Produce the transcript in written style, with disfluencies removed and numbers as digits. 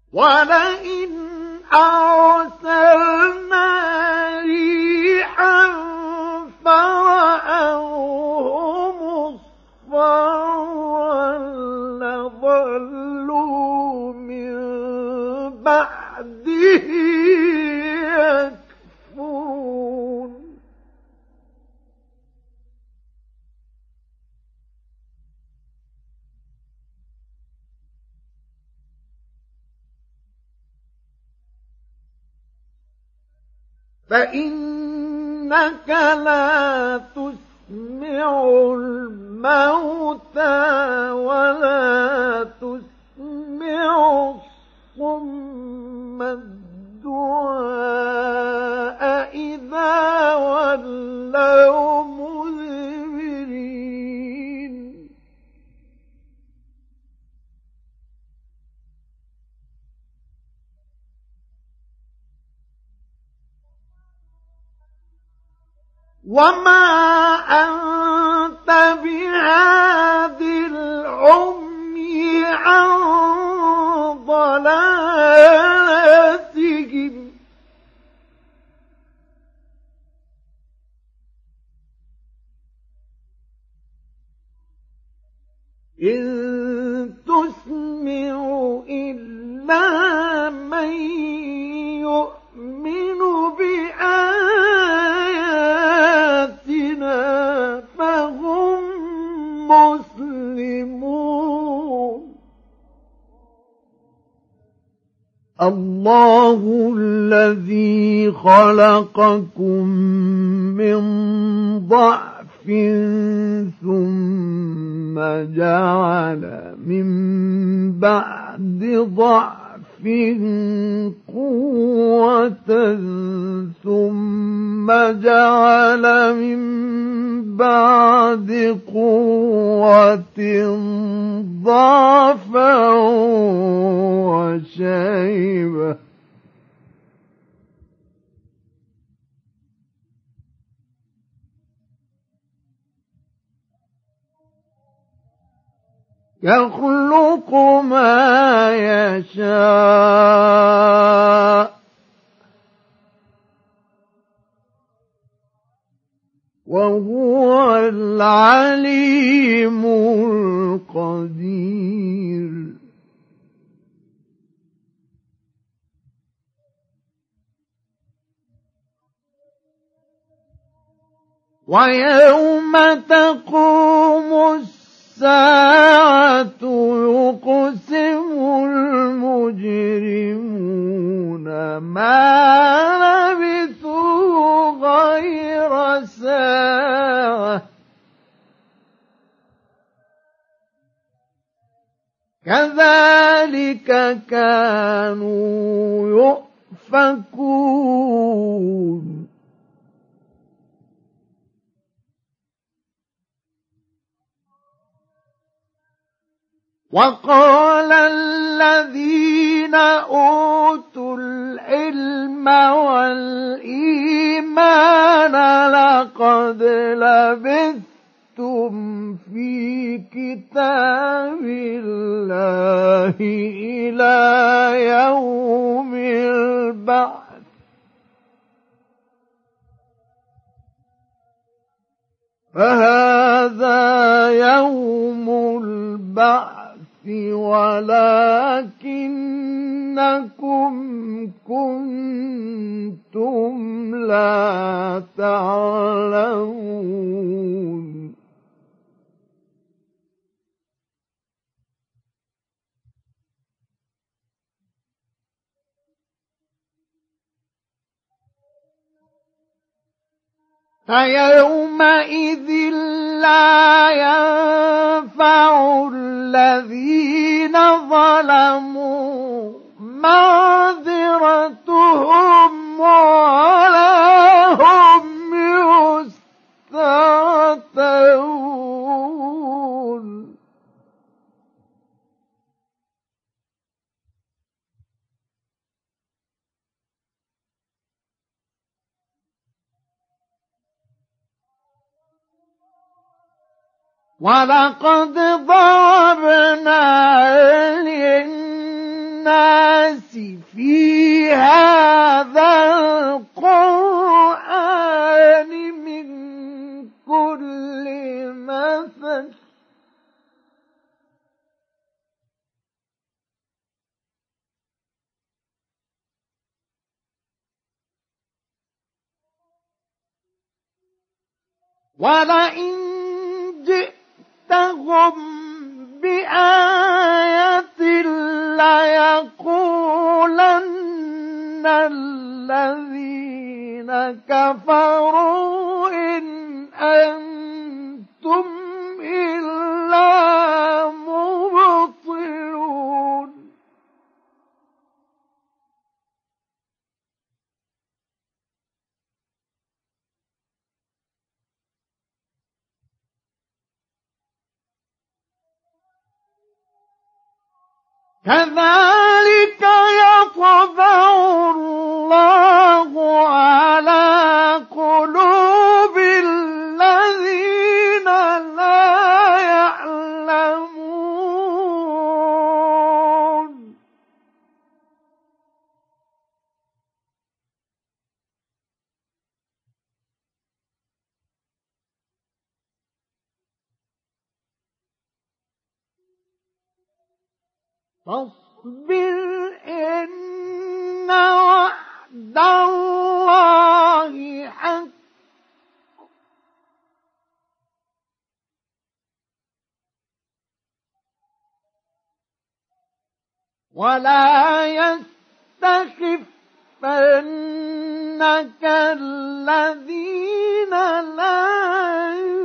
وَلَئِنْ أَرْسَلْنَا رِيحًا فَرَأَوْهُ مُصْفَرًّا لَظَلُّوا مِن بَعْدِهِ يَكْفُرُونَ فَإِنَّكَ لَا تُسْمِعُ الْمَوْتَىٰ وَلَا تُسْمِعُ الصُّمَّ الدُّعَاءَ إِذَا وَلَّوْا مُدْبِرِينَ وَمَا أَنتَ بِهَادِ الْعُمْيِ عَن ضَلَالَتِهِمْ ۖ إِن تُسْمِعُ إِلَّا مَن يُؤْمِنُ بِآيَاتِنَا فَهُم مُّسْلِمُونَ اللَّهُ الَّذِي خَلَقَكُم مِّن ضَعْفٍ ثُمَّ جَعَلَ مِن بَعْدِ ضَعْفٍ قُوَّةً ثُمَّ جَعَلَ مِن بَعْدِ قُوَّةٍ ضَعْفًا وَشَيْبَةً ۚ يَخْلُقُ مَا يَشَاءُ ۚ وَهُوَ الْعَلِيمُ الْقَدِيرُ وَيَوْمَ تَقُومُ السَّاعَةُ يُقْسِمُ الْمُجْرِمُونَ مَا لَبِثُوا غَيْرَ سَاعَةٍ كَذَلِكَ كَانُوا يُؤْفَكُونَ وَقَالَ الَّذِينَ أُوتُوا الْعِلْمَ وَالْإِيمَانَ لَقَدْ لَبِثْتُمْ فِي كِتَابِ اللَّهِ إِلَى يَوْمِ الْبَعْثِ فَهَذَا يَوْمُ الْبَعْثِ وَلَكِنَّكُمْ كُنتُمْ لَا تَعْلَمُونَ فَيَوْمَئِذٍ لَّا يَنفَعُ الَّذِينَ ظَلَمُوا مَعْذِرَتُهُمْ وَلَا هُمْ يُسْتَعْتَبُونَ وَلَقَدْ ضَرَبْنَا لِلنَّاسِ الناس في هذا القرآن من كل مثل ولئن جئتهم بآية ليقولن الذين كفروا إن أنتم إلا مبطلون كذلك يطبع الله على قلوب الذين لا يعلمون فاصبر إن وعد الله حق ولا يستخفنك الذين لا